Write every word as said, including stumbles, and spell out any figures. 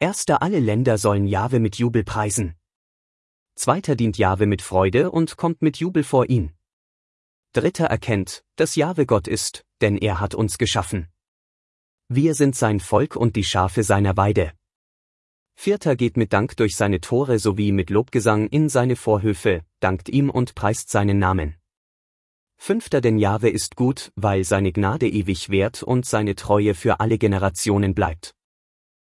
Erster alle Länder sollen Jahwe mit Jubel preisen. Zweiter dient Jahwe mit Freude und kommt mit Jubel vor ihn. Dritter erkennt, dass Jahwe Gott ist, denn er hat uns geschaffen. Wir sind sein Volk und die Schafe seiner Weide. Vierter geht mit Dank durch seine Tore sowie mit Lobgesang in seine Vorhöfe, dankt ihm und preist seinen Namen. Fünfter denn Jahwe ist gut, weil seine Gnade ewig währt und seine Treue für alle Generationen bleibt.